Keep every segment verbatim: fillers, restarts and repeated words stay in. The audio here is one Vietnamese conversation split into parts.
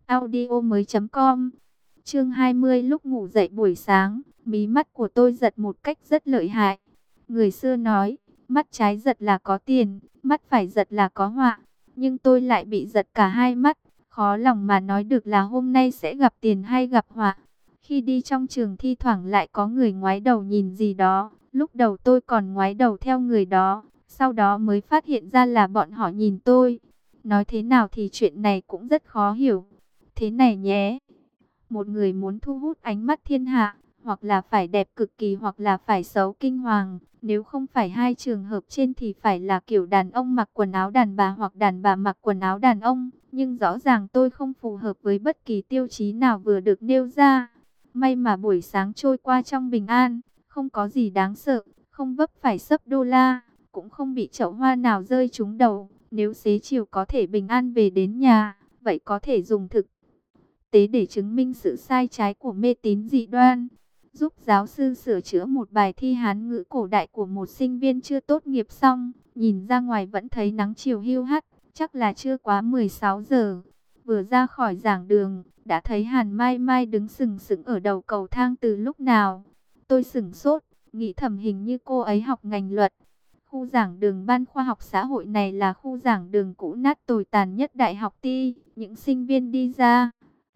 audio mới chấm com. Chương hai mươi, lúc ngủ dậy buổi sáng, mí mắt của tôi giật một cách rất lợi hại. Người xưa nói, mắt trái giật là có tiền, mắt phải giật là có họa. Nhưng tôi lại bị giật cả hai mắt, khó lòng mà nói được là hôm nay sẽ gặp tiền hay gặp họa. Khi đi trong trường thi thoảng lại có người ngoái đầu nhìn gì đó, lúc đầu tôi còn ngoái đầu theo người đó, sau đó mới phát hiện ra là bọn họ nhìn tôi. Nói thế nào thì chuyện này cũng rất khó hiểu. Thế này nhé, một người muốn thu hút ánh mắt thiên hạ, hoặc là phải đẹp cực kỳ hoặc là phải xấu kinh hoàng. Nếu không phải hai trường hợp trên thì phải là kiểu đàn ông mặc quần áo đàn bà hoặc đàn bà mặc quần áo đàn ông. Nhưng rõ ràng tôi không phù hợp với bất kỳ tiêu chí nào vừa được nêu ra. May mà buổi sáng trôi qua trong bình an, không có gì đáng sợ, không vấp phải sấp đô la, cũng không bị chậu hoa nào rơi trúng đầu. Nếu xế chiều có thể bình an về đến nhà, vậy có thể dùng thực tế để chứng minh sự sai trái của mê tín dị đoan. Giúp giáo sư sửa chữa một bài thi Hán ngữ cổ đại của một sinh viên chưa tốt nghiệp xong, nhìn ra ngoài vẫn thấy nắng chiều hiu hắt, chắc là chưa quá mười sáu giờ. Vừa ra khỏi giảng đường, đã thấy Hàn Mai Mai đứng sừng sững ở đầu cầu thang từ lúc nào. Tôi sửng sốt, nghĩ thầm hình như cô ấy học ngành luật. Khu giảng đường Ban Khoa học Xã hội này là khu giảng đường cũ nát tồi tàn nhất Đại học Ti. Những sinh viên đi ra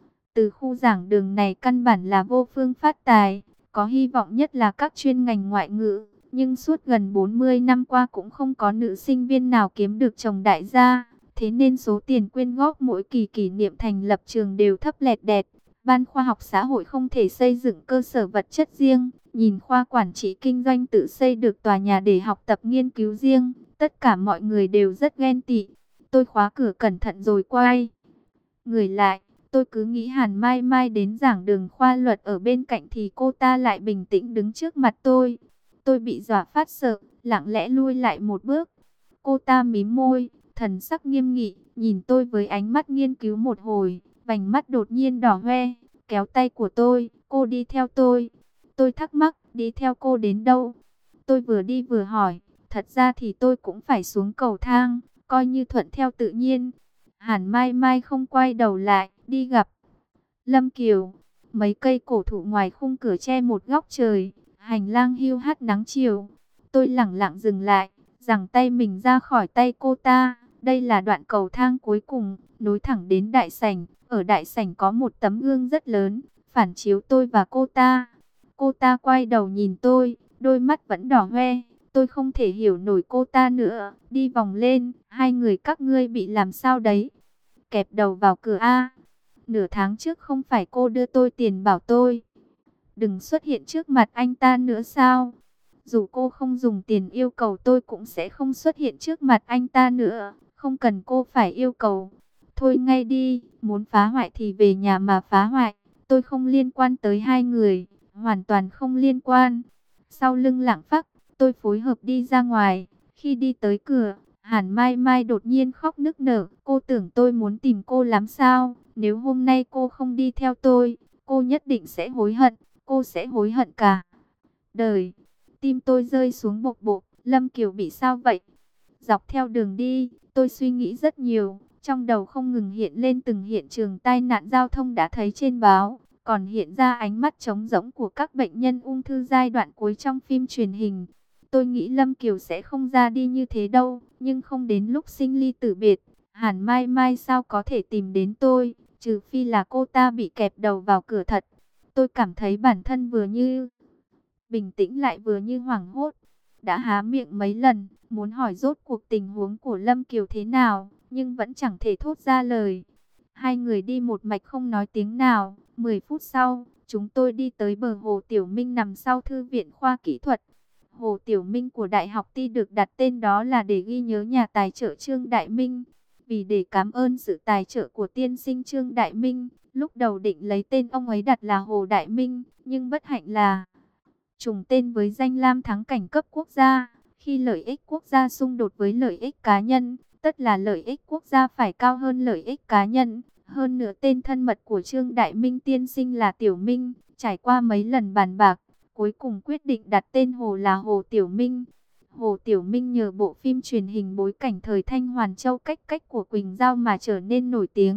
từ khu giảng đường này căn bản là vô phương phát tài, có hy vọng nhất là các chuyên ngành ngoại ngữ. Nhưng suốt gần bốn mươi năm qua cũng không có nữ sinh viên nào kiếm được chồng đại gia. Thế nên số tiền quyên góp mỗi kỳ kỷ niệm thành lập trường đều thấp lẹt đẹt. Ban Khoa học Xã hội không thể xây dựng cơ sở vật chất riêng. Nhìn khoa quản trị kinh doanh tự xây được tòa nhà để học tập nghiên cứu riêng. Tất cả mọi người đều rất ghen tị. Tôi khóa cửa cẩn thận rồi quay người lại. Tôi cứ nghĩ Hàn Mai Mai đến giảng đường khoa luật ở bên cạnh thì cô ta lại bình tĩnh đứng trước mặt tôi. Tôi bị dọa phát sợ, lặng lẽ lui lại một bước. Cô ta mím môi, thần sắc nghiêm nghị, nhìn tôi với ánh mắt nghiên cứu một hồi, vành mắt đột nhiên đỏ hoe, kéo tay của tôi, cô đi theo tôi. Tôi thắc mắc, đi theo cô đến đâu? Tôi vừa đi vừa hỏi, thật ra thì tôi cũng phải xuống cầu thang, coi như thuận theo tự nhiên. Hàn Mai Mai không quay đầu lại, đi gặp Lâm Kiều. Mấy cây cổ thụ ngoài khung cửa che một góc trời, hành lang hiu hắt nắng chiều. Tôi lẳng lặng dừng lại, giằng tay mình ra khỏi tay cô ta. Đây là đoạn cầu thang cuối cùng, nối thẳng đến đại sảnh. Ở đại sảnh có một tấm gương rất lớn, phản chiếu tôi và cô ta. Cô ta quay đầu nhìn tôi, đôi mắt vẫn đỏ hoe. Tôi không thể hiểu nổi cô ta nữa. Đi vòng lên, hai người các ngươi bị làm sao đấy? Kẹp đầu vào cửa A. Nửa tháng trước không phải cô đưa tôi tiền bảo tôi đừng xuất hiện trước mặt anh ta nữa sao? Dù cô không dùng tiền yêu cầu tôi cũng sẽ không xuất hiện trước mặt anh ta nữa. Không cần cô phải yêu cầu. Thôi ngay đi, muốn phá hoại thì về nhà mà phá hoại. Tôi không liên quan tới hai người, hoàn toàn không liên quan. Sau lưng Lạng Phắc, tôi phối hợp đi ra ngoài. Khi đi tới cửa, Hàn Mai Mai đột nhiên khóc nức nở. Cô tưởng tôi muốn tìm cô lắm sao? Nếu hôm nay cô không đi theo tôi, cô nhất định sẽ hối hận. Cô sẽ hối hận cả đời. Tim tôi rơi xuống bộc bộc. Lâm Kiều bị sao vậy? Dọc theo đường đi, tôi suy nghĩ rất nhiều. Trong đầu không ngừng hiện lên từng hiện trường tai nạn giao thông đã thấy trên báo. Còn hiện ra ánh mắt trống rỗng của các bệnh nhân ung thư giai đoạn cuối trong phim truyền hình. Tôi nghĩ Lâm Kiều sẽ không ra đi như thế đâu. Nhưng không đến lúc sinh ly tử biệt, Hàn Mai Mai sao có thể tìm đến tôi? Trừ phi là cô ta bị kẹp đầu vào cửa thật. Tôi cảm thấy bản thân vừa như bình tĩnh lại vừa như hoảng hốt. Đã há miệng mấy lần, muốn hỏi rốt cuộc tình huống của Lâm Kiều thế nào, nhưng vẫn chẳng thể thốt ra lời. Hai người đi một mạch không nói tiếng nào. Mười phút sau, chúng tôi đi tới bờ hồ Tiểu Minh nằm sau thư viện khoa kỹ thuật. Hồ Tiểu Minh của Đại học Ti được đặt tên đó là để ghi nhớ nhà tài trợ Trương Đại Minh. Vì để cảm ơn sự tài trợ của tiên sinh Trương Đại Minh, lúc đầu định lấy tên ông ấy đặt là Hồ Đại Minh, nhưng bất hạnh là trùng tên với danh lam thắng cảnh cấp quốc gia. Khi lợi ích quốc gia xung đột với lợi ích cá nhân, tất là lợi ích quốc gia phải cao hơn lợi ích cá nhân. Hơn nữa tên thân mật của Trương Đại Minh tiên sinh là Tiểu Minh. Trải qua mấy lần bàn bạc, cuối cùng quyết định đặt tên Hồ là Hồ Tiểu Minh. Hồ Tiểu Minh nhờ bộ phim truyền hình bối cảnh thời Thanh Hoàn Châu Cách Cách của Quỳnh Giao mà trở nên nổi tiếng.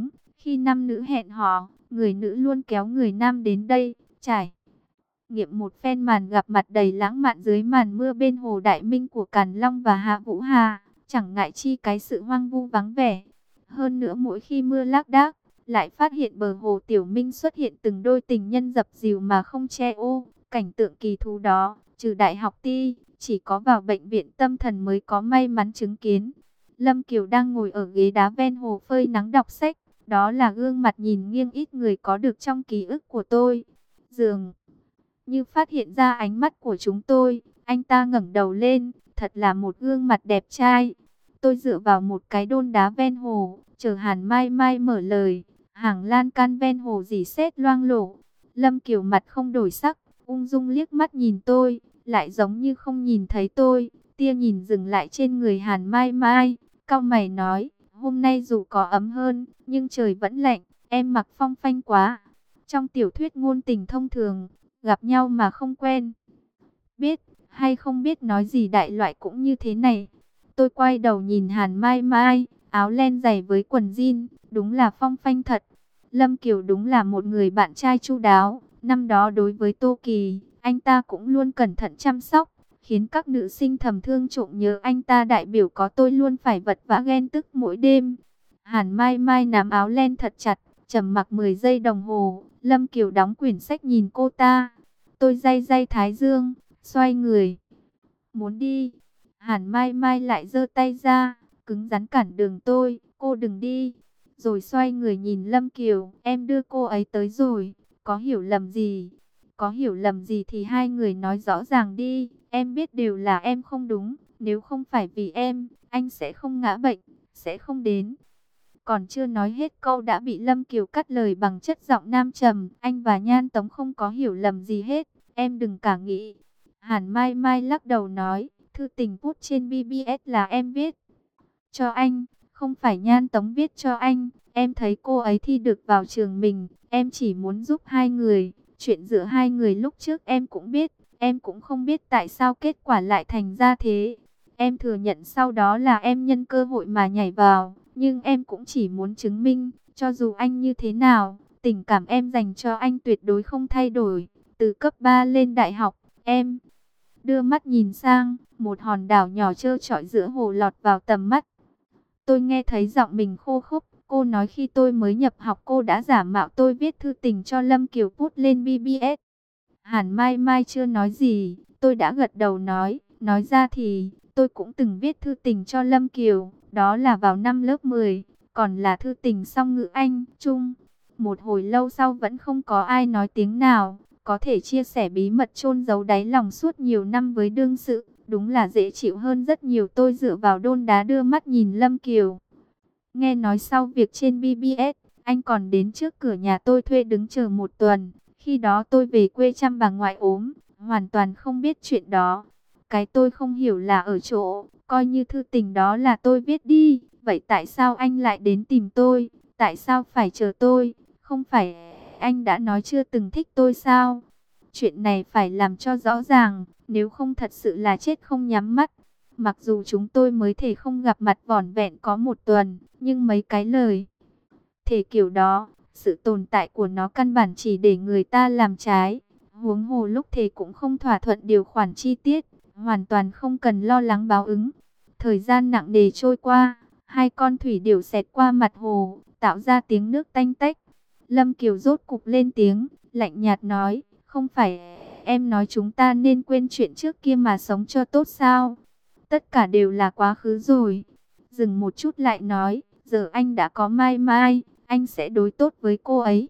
Khi nam nữ hẹn hò, người nữ luôn kéo người nam đến đây, trải nghiệm một phen màn gặp mặt đầy lãng mạn dưới màn mưa bên hồ Đại Minh của Càn Long và Hạ Vũ Hà, chẳng ngại chi cái sự hoang vu vắng vẻ. Hơn nữa mỗi khi mưa lác đác, lại phát hiện bờ hồ Tiểu Minh xuất hiện từng đôi tình nhân dập dìu mà không che ô. Cảnh tượng kỳ thú đó, trừ đại học ti, chỉ có vào bệnh viện tâm thần mới có may mắn chứng kiến. Lâm Kiều đang ngồi ở ghế đá ven hồ phơi nắng đọc sách. Đó là gương mặt nhìn nghiêng ít người có được trong ký ức của tôi. Dường như phát hiện ra ánh mắt của chúng tôi, anh ta ngẩng đầu lên, thật là một gương mặt đẹp trai. Tôi dựa vào một cái đôn đá ven hồ, chờ Hàn Mai Mai mở lời. Hàng lan can ven hồ rỉ sét loang lổ. Lâm Kiều mặt không đổi sắc, ung dung liếc mắt nhìn tôi, lại giống như không nhìn thấy tôi. Tia nhìn dừng lại trên người Hàn Mai Mai, cau mày nói, hôm nay dù có ấm hơn, nhưng trời vẫn lạnh, em mặc phong phanh quá. Trong tiểu thuyết ngôn tình thông thường, gặp nhau mà không quen, biết hay không biết nói gì đại loại cũng như thế này. Tôi quay đầu nhìn Hàn Mai Mai, áo len dày với quần jean, đúng là phong phanh thật. Lâm Kiều đúng là một người bạn trai chu đáo. Năm đó đối với Tô Kỳ, anh ta cũng luôn cẩn thận chăm sóc, khiến các nữ sinh thầm thương trộm nhớ anh ta. Đại biểu có tôi luôn phải vật vã ghen tức mỗi đêm. Hàn Mai Mai nắm áo len thật chặt, trầm mặc mười giây đồng hồ. Lâm Kiều đóng quyển sách nhìn cô ta. Tôi day day thái dương, xoay người muốn đi. Hàn Mai Mai lại giơ tay ra, cứng rắn cản đường tôi, cô đừng đi. Rồi xoay người nhìn Lâm Kiều, em đưa cô ấy tới rồi, có hiểu lầm gì? Có hiểu lầm gì thì hai người nói rõ ràng đi, em biết đều là em không đúng, nếu không phải vì em, anh sẽ không ngã bệnh, sẽ không đến. Còn chưa nói hết câu đã bị Lâm Kiều cắt lời bằng chất giọng nam trầm, anh và Nhan Tống không có hiểu lầm gì hết, em đừng cả nghĩ. Hàn Mai Mai lắc đầu nói, thư tình bút trên bê bê ét là em viết cho anh, không phải Nhan Tống viết cho anh. Em thấy cô ấy thi được vào trường mình, em chỉ muốn giúp hai người. Chuyện giữa hai người lúc trước em cũng biết, em cũng không biết tại sao kết quả lại thành ra thế. Em thừa nhận sau đó là em nhân cơ hội mà nhảy vào, nhưng em cũng chỉ muốn chứng minh, cho dù anh như thế nào, tình cảm em dành cho anh tuyệt đối không thay đổi. Từ cấp ba lên đại học, em đưa mắt nhìn sang, một hòn đảo nhỏ trơ trọi giữa hồ lọt vào tầm mắt. Tôi nghe thấy giọng mình khô khốc. Cô nói khi tôi mới nhập học cô đã giả mạo tôi viết thư tình cho Lâm Kiều post lên bê bê ét. Hàn Mai Mai chưa nói gì, tôi đã gật đầu nói, nói ra thì tôi cũng từng viết thư tình cho Lâm Kiều, đó là vào năm lớp mười, còn là thư tình song ngữ Anh, Trung. Một hồi lâu sau vẫn không có ai nói tiếng nào, có thể chia sẻ bí mật chôn giấu đáy lòng suốt nhiều năm với đương sự, đúng là dễ chịu hơn rất nhiều. Tôi dựa vào đôn đá đưa mắt nhìn Lâm Kiều. Nghe nói sau việc trên bê bê ét, anh còn đến trước cửa nhà tôi thuê đứng chờ một tuần. Khi đó tôi về quê chăm bà ngoại ốm, hoàn toàn không biết chuyện đó. Cái tôi không hiểu là ở chỗ, coi như thư tình đó là tôi viết đi. Vậy tại sao anh lại đến tìm tôi? Tại sao phải chờ tôi? Không phải anh đã nói chưa từng thích tôi sao? Chuyện này phải làm cho rõ ràng, nếu không thật sự là chết không nhắm mắt. Mặc dù chúng tôi mới thể không gặp mặt vỏn vẹn có một tuần, nhưng mấy cái lời thể kiểu đó, sự tồn tại của nó căn bản chỉ để người ta làm trái. Huống hồ lúc thể cũng không thỏa thuận điều khoản chi tiết, hoàn toàn không cần lo lắng báo ứng. Thời gian nặng nề trôi qua, hai con thủy điểu xẹt qua mặt hồ, tạo ra tiếng nước tanh tách. Lâm Kiều rốt cục lên tiếng, lạnh nhạt nói, không phải em nói chúng ta nên quên chuyện trước kia mà sống cho tốt sao? Tất cả đều là quá khứ rồi. Dừng một chút lại nói, giờ anh đã có Mai Mai, anh sẽ đối tốt với cô ấy.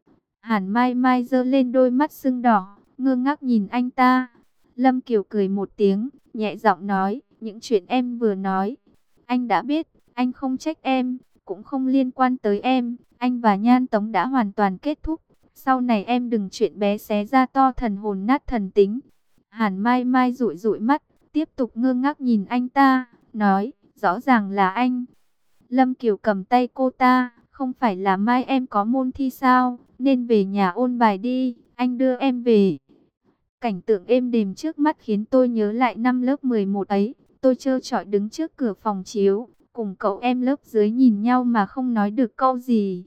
Hàn Mai Mai giơ lên đôi mắt sưng đỏ, ngơ ngác nhìn anh ta. Lâm Kiều cười một tiếng, nhẹ giọng nói, những chuyện em vừa nói, anh đã biết, anh không trách em, cũng không liên quan tới em. Anh và Nhan Tống đã hoàn toàn kết thúc. Sau này em đừng chuyện bé xé ra to thần hồn nát thần tính. Hàn Mai Mai dụi dụi mắt, tiếp tục ngơ ngác nhìn anh ta, nói, rõ ràng là anh. Lâm Kiều cầm tay cô ta, không phải là mai em có môn thi sao, nên về nhà ôn bài đi, anh đưa em về. Cảnh tượng êm đềm trước mắt khiến tôi nhớ lại năm lớp mười một ấy, tôi trơ trọi đứng trước cửa phòng chiếu, cùng cậu em lớp dưới nhìn nhau mà không nói được câu gì.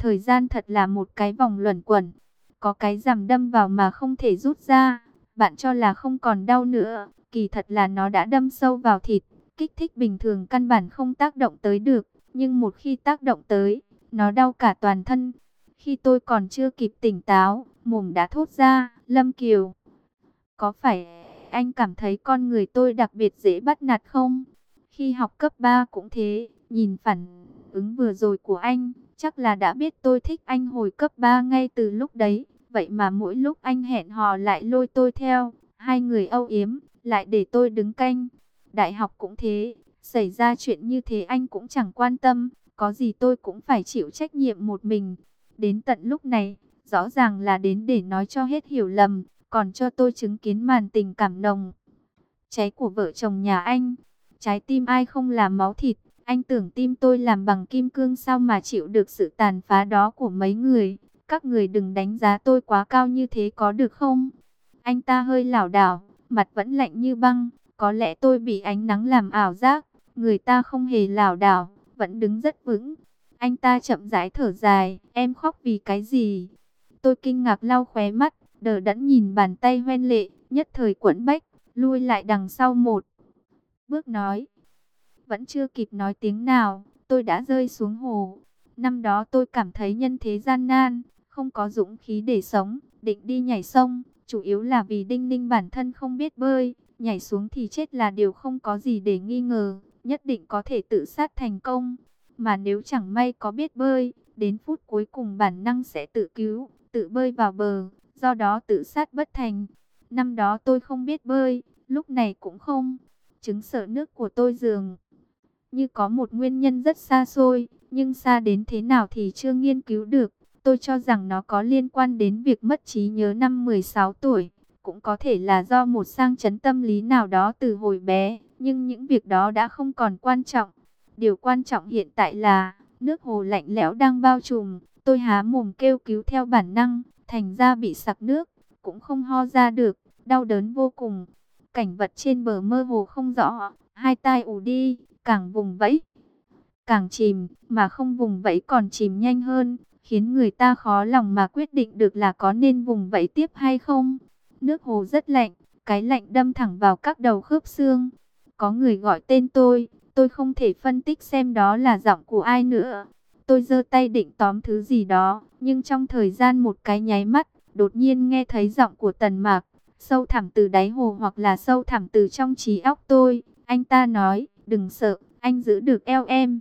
Thời gian thật là một cái vòng luẩn quẩn, có cái rằm đâm vào mà không thể rút ra. Bạn cho là không còn đau nữa, kỳ thật là nó đã đâm sâu vào thịt. Kích thích bình thường căn bản không tác động tới được, nhưng một khi tác động tới, nó đau cả toàn thân. Khi tôi còn chưa kịp tỉnh táo, mồm đã thốt ra, Lâm Kiều, có phải anh cảm thấy con người tôi đặc biệt dễ bắt nạt không? Khi học cấp ba cũng thế, nhìn phản ứng vừa rồi của anh, chắc là đã biết tôi thích anh hồi cấp ba ngay từ lúc đấy. Vậy mà mỗi lúc anh hẹn hò lại lôi tôi theo, hai người âu yếm, lại để tôi đứng canh. Đại học cũng thế, xảy ra chuyện như thế anh cũng chẳng quan tâm, có gì tôi cũng phải chịu trách nhiệm một mình. Đến tận lúc này, rõ ràng là đến để nói cho hết hiểu lầm, còn cho tôi chứng kiến màn tình cảm nồng cháy của vợ chồng nhà anh. Trái tim ai không là máu thịt, anh tưởng tim tôi làm bằng kim cương sao mà chịu được sự tàn phá đó của mấy người. Các người đừng đánh giá tôi quá cao như thế có được không? Anh ta hơi lảo đảo, mặt vẫn lạnh như băng. Có lẽ tôi bị ánh nắng làm ảo giác, người ta không hề lảo đảo, vẫn đứng rất vững. Anh ta chậm rãi thở dài, em khóc vì cái gì? Tôi kinh ngạc lau khóe mắt, đờ đẫn nhìn bàn tay hoen lệ, nhất thời quẫn bách, lui lại đằng sau một bước nói. Vẫn chưa kịp nói tiếng nào, tôi đã rơi xuống hồ. Năm đó tôi cảm thấy nhân thế gian nan, không có dũng khí để sống, định đi nhảy sông, chủ yếu là vì Đinh Ninh bản thân không biết bơi, nhảy xuống thì chết là điều không có gì để nghi ngờ, nhất định có thể tự sát thành công. Mà nếu chẳng may có biết bơi, đến phút cuối cùng bản năng sẽ tự cứu, tự bơi vào bờ, do đó tự sát bất thành. Năm đó tôi không biết bơi, lúc này cũng không. Chứng sợ nước của tôi dường như có một nguyên nhân rất xa xôi, nhưng xa đến thế nào thì chưa nghiên cứu được. Tôi cho rằng nó có liên quan đến việc mất trí nhớ năm mười sáu tuổi, cũng có thể là do một sang chấn tâm lý nào đó từ hồi bé, nhưng những việc đó đã không còn quan trọng. Điều quan trọng hiện tại là, nước hồ lạnh lẽo đang bao trùm, tôi há mồm kêu cứu theo bản năng, thành ra bị sặc nước, cũng không ho ra được, đau đớn vô cùng. Cảnh vật trên bờ mơ hồ không rõ, hai tai ù đi, càng vùng vẫy càng chìm, mà không vùng vẫy còn chìm nhanh hơn, khiến người ta khó lòng mà quyết định được là có nên vùng vẫy tiếp hay không. Nước hồ rất lạnh, cái lạnh đâm thẳng vào các đầu khớp xương. Có người gọi tên tôi, tôi không thể phân tích xem đó là giọng của ai nữa. Tôi giơ tay định tóm thứ gì đó, nhưng trong thời gian một cái nháy mắt, đột nhiên nghe thấy giọng của Tần Mạc, sâu thẳm từ đáy hồ hoặc là sâu thẳm từ trong trí óc tôi. Anh ta nói, đừng sợ, anh giữ được eo em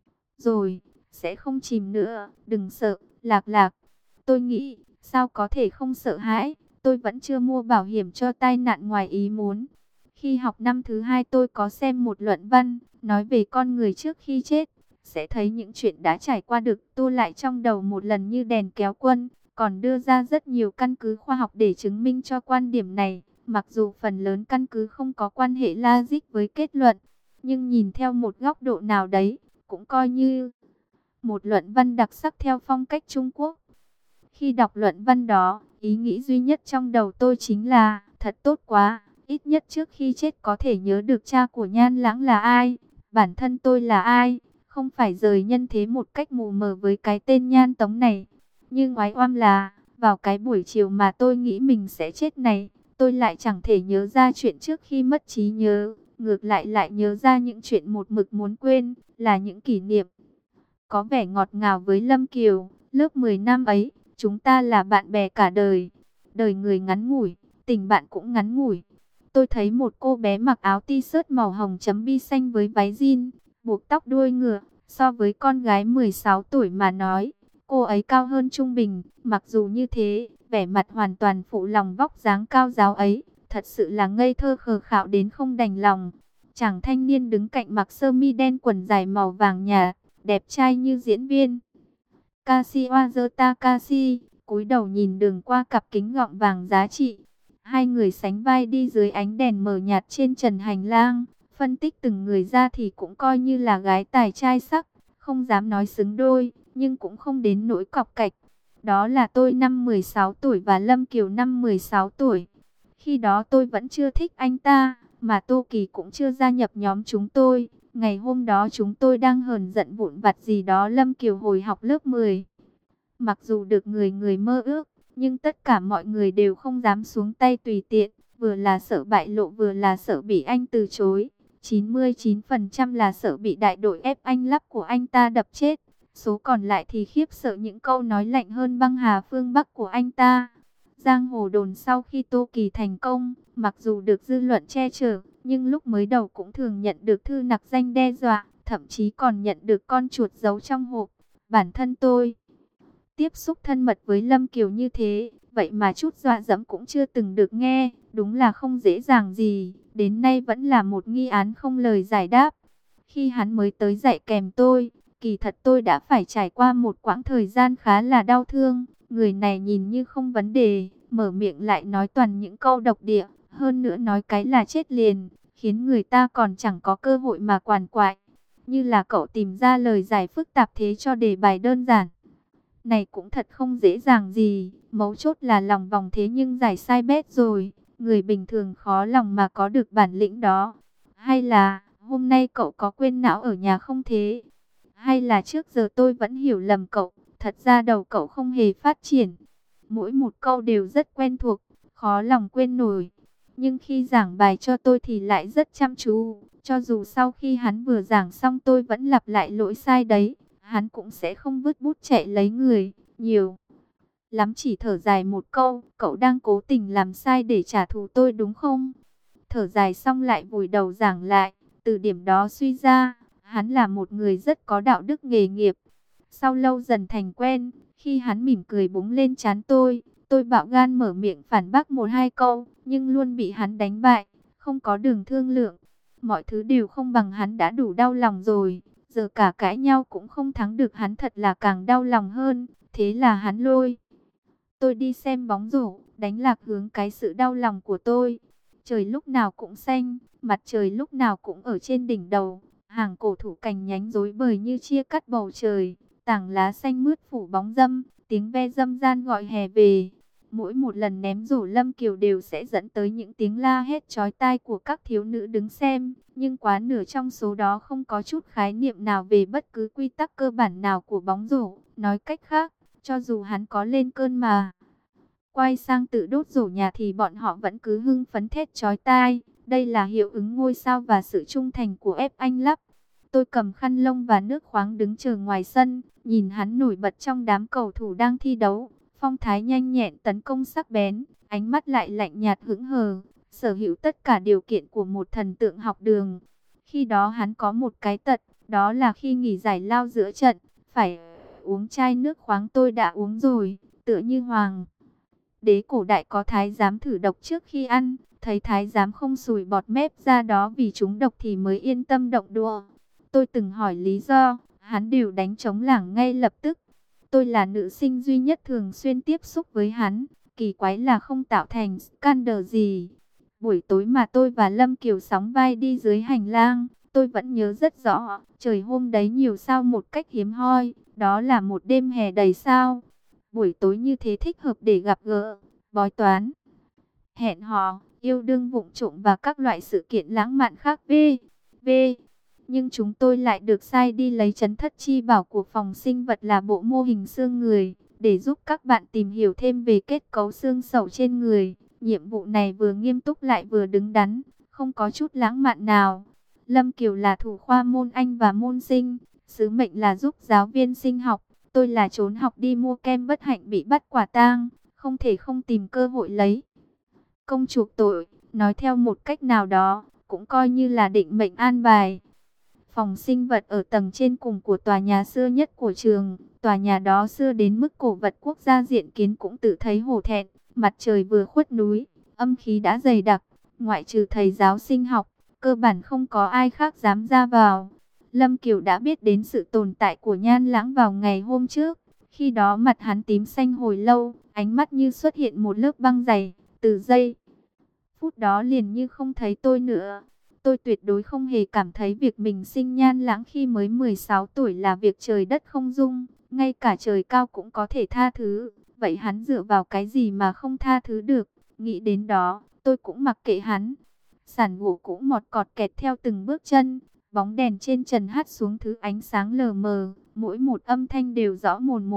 rồi, sẽ không chìm nữa, đừng sợ, Lạc Lạc. Tôi nghĩ, sao có thể không sợ hãi, tôi vẫn chưa mua bảo hiểm cho tai nạn ngoài ý muốn. Khi học năm thứ hai tôi có xem một luận văn, nói về con người trước khi chết, sẽ thấy những chuyện đã trải qua được tô lại trong đầu một lần như đèn kéo quân, còn đưa ra rất nhiều căn cứ khoa học để chứng minh cho quan điểm này, mặc dù phần lớn căn cứ không có quan hệ logic với kết luận, nhưng nhìn theo một góc độ nào đấy, cũng coi như một luận văn đặc sắc theo phong cách Trung Quốc. Khi đọc luận văn đó, ý nghĩ duy nhất trong đầu tôi chính là, thật tốt quá, ít nhất trước khi chết có thể nhớ được cha của Nhan Lãng là ai, bản thân tôi là ai, không phải rời nhân thế một cách mù mờ với cái tên Nhan Tống này. Nhưng oái oăm là, vào cái buổi chiều mà tôi nghĩ mình sẽ chết này, tôi lại chẳng thể nhớ ra chuyện trước khi mất trí nhớ, ngược lại lại nhớ ra những chuyện một mực muốn quên, là những kỷ niệm có vẻ ngọt ngào với Lâm Kiều. Lớp mười năm ấy, chúng ta là bạn bè cả đời. Đời người ngắn ngủi, tình bạn cũng ngắn ngủi. Tôi thấy một cô bé mặc áo t-shirt màu hồng chấm bi xanh với váy jean, buộc tóc đuôi ngựa. So với con gái mười sáu tuổi mà nói, cô ấy cao hơn trung bình. Mặc dù như thế, vẻ mặt hoàn toàn phụ lòng vóc dáng cao ráo ấy, thật sự là ngây thơ khờ khạo đến không đành lòng. Chàng thanh niên đứng cạnh mặc sơ mi đen quần dài màu vàng nhạt, đẹp trai như diễn viên Kashiwazaki Takashi, cúi đầu nhìn đường qua cặp kính gọng vàng giá trị. Hai người sánh vai đi dưới ánh đèn mờ nhạt trên trần hành lang, phân tích từng người ra thì cũng coi như là gái tài trai sắc, không dám nói xứng đôi, nhưng cũng không đến nỗi cọc cạch. Đó là tôi năm mười sáu tuổi và Lâm Kiều năm mười sáu tuổi. Khi đó tôi vẫn chưa thích anh ta, mà Tô Kỳ cũng chưa gia nhập nhóm chúng tôi. Ngày hôm đó chúng tôi đang hờn giận vụn vặt gì đó. Lâm Kiều hồi học lớp mười. Mặc dù được người người mơ ước, nhưng tất cả mọi người đều không dám xuống tay tùy tiện, vừa là sợ bại lộ vừa là sợ bị anh từ chối. chín mươi chín phần trăm là sợ bị đại đội ép anh lắp của anh ta đập chết. Số còn lại thì khiếp sợ những câu nói lạnh hơn băng hà phương Bắc của anh ta. Giang hồ đồn sau khi Tô Kỳ thành công, mặc dù được dư luận che chở, nhưng lúc mới đầu cũng thường nhận được thư nặc danh đe dọa, thậm chí còn nhận được con chuột giấu trong hộp. Bản thân tôi tiếp xúc thân mật với Lâm Kiều như thế, vậy mà chút dọa dẫm cũng chưa từng được nghe, đúng là không dễ dàng gì, đến nay vẫn là một nghi án không lời giải đáp. Khi hắn mới tới dạy kèm tôi, kỳ thật tôi đã phải trải qua một quãng thời gian khá là đau thương. Người này nhìn như không vấn đề, mở miệng lại nói toàn những câu độc địa, hơn nữa nói cái là chết liền, khiến người ta còn chẳng có cơ hội mà quản quại. Như là cậu tìm ra lời giải phức tạp thế cho đề bài đơn giản. Này cũng thật không dễ dàng gì, mấu chốt là lòng vòng thế nhưng giải sai bét rồi. Người bình thường khó lòng mà có được bản lĩnh đó. Hay là, hôm nay cậu có quên não ở nhà không thế? Hay là trước giờ tôi vẫn hiểu lầm cậu, thật ra đầu cậu không hề phát triển. Mỗi một câu đều rất quen thuộc, khó lòng quên nổi. Nhưng khi giảng bài cho tôi thì lại rất chăm chú. Cho dù sau khi hắn vừa giảng xong tôi vẫn lặp lại lỗi sai đấy, hắn cũng sẽ không vứt bút chạy lấy người, nhiều lắm chỉ thở dài một câu, cậu đang cố tình làm sai để trả thù tôi đúng không? Thở dài xong lại vùi đầu giảng lại, từ điểm đó suy ra, hắn là một người rất có đạo đức nghề nghiệp. Sau lâu dần thành quen, khi hắn mỉm cười búng lên trán tôi, tôi bạo gan mở miệng phản bác một hai câu, nhưng luôn bị hắn đánh bại, không có đường thương lượng. Mọi thứ đều không bằng hắn đã đủ đau lòng rồi, giờ cả cãi nhau cũng không thắng được hắn, thật là càng đau lòng hơn. Thế là hắn lôi tôi đi xem bóng rổ, đánh lạc hướng cái sự đau lòng của tôi. Trời lúc nào cũng xanh, mặt trời lúc nào cũng ở trên đỉnh đầu, hàng cổ thụ cành nhánh rối bời như chia cắt bầu trời, tảng lá xanh mướt phủ bóng râm, tiếng ve râm ran gọi hè về. Mỗi một lần ném rổ Lâm Kiều đều sẽ dẫn tới những tiếng la hét chói tai của các thiếu nữ đứng xem, nhưng quá nửa trong số đó không có chút khái niệm nào về bất cứ quy tắc cơ bản nào của bóng rổ. Nói cách khác, cho dù hắn có lên cơn mà quay sang tự đốt rổ nhà thì bọn họ vẫn cứ hưng phấn thét chói tai. Đây là hiệu ứng ngôi sao và sự trung thành của ép anh lắp. Tôi cầm khăn lông và nước khoáng đứng chờ ngoài sân, nhìn hắn nổi bật trong đám cầu thủ đang thi đấu. Phong thái nhanh nhẹn, tấn công sắc bén, ánh mắt lại lạnh nhạt hững hờ, sở hữu tất cả điều kiện của một thần tượng học đường. Khi đó hắn có một cái tật, đó là khi nghỉ giải lao giữa trận, phải uống chai nước khoáng tôi đã uống rồi, tựa như hoàng đế cổ đại có thái giám thử độc trước khi ăn, thấy thái giám không sùi bọt mép ra đó vì chúng độc thì mới yên tâm động đũa. Tôi từng hỏi lý do, hắn đều đánh trống lảng ngay lập tức. Tôi là nữ sinh duy nhất thường xuyên tiếp xúc với hắn, kỳ quái là không tạo thành scandal gì. Buổi tối mà tôi và Lâm Kiều sóng vai đi dưới hành lang, tôi vẫn nhớ rất rõ, trời hôm đấy nhiều sao một cách hiếm hoi, đó là một đêm hè đầy sao. Buổi tối như thế thích hợp để gặp gỡ, bói toán, hẹn hò, yêu đương vụng trộm và các loại sự kiện lãng mạn khác. V. V. Nhưng chúng tôi lại được sai đi lấy trấn thất chi bảo của phòng sinh vật là bộ mô hình xương người, để giúp các bạn tìm hiểu thêm về kết cấu xương sẩu trên người. Nhiệm vụ này vừa nghiêm túc lại vừa đứng đắn, không có chút lãng mạn nào. Lâm Kiều là thủ khoa môn Anh và môn sinh, sứ mệnh là giúp giáo viên sinh học. Tôi là trốn học đi mua kem bất hạnh bị bắt quả tang, không thể không tìm cơ hội lấy công chuộc tội, nói theo một cách nào đó, cũng coi như là định mệnh an bài. Phòng sinh vật ở tầng trên cùng của tòa nhà xưa nhất của trường, tòa nhà đó xưa đến mức cổ vật quốc gia diện kiến cũng tự thấy hổ thẹn. Mặt trời vừa khuất núi, âm khí đã dày đặc, ngoại trừ thầy giáo sinh học, cơ bản không có ai khác dám ra vào. Lâm Kiều đã biết đến sự tồn tại của Nhan Lãng vào ngày hôm trước. Khi đó mặt hắn tím xanh hồi lâu, ánh mắt như xuất hiện một lớp băng dày. Từ giây phút đó liền như không thấy tôi nữa. Tôi tuyệt đối không hề cảm thấy việc mình sinh Nhan Lãng khi mới mười sáu tuổi là việc trời đất không dung. Ngay cả trời cao cũng có thể tha thứ. Vậy hắn dựa vào cái gì mà không tha thứ được? Nghĩ đến đó, tôi cũng mặc kệ hắn. Sản gỗ cũng mọt cọt kẹt theo từng bước chân. Bóng đèn trên trần hắt xuống thứ ánh sáng lờ mờ, mỗi một âm thanh đều rõ mồn một.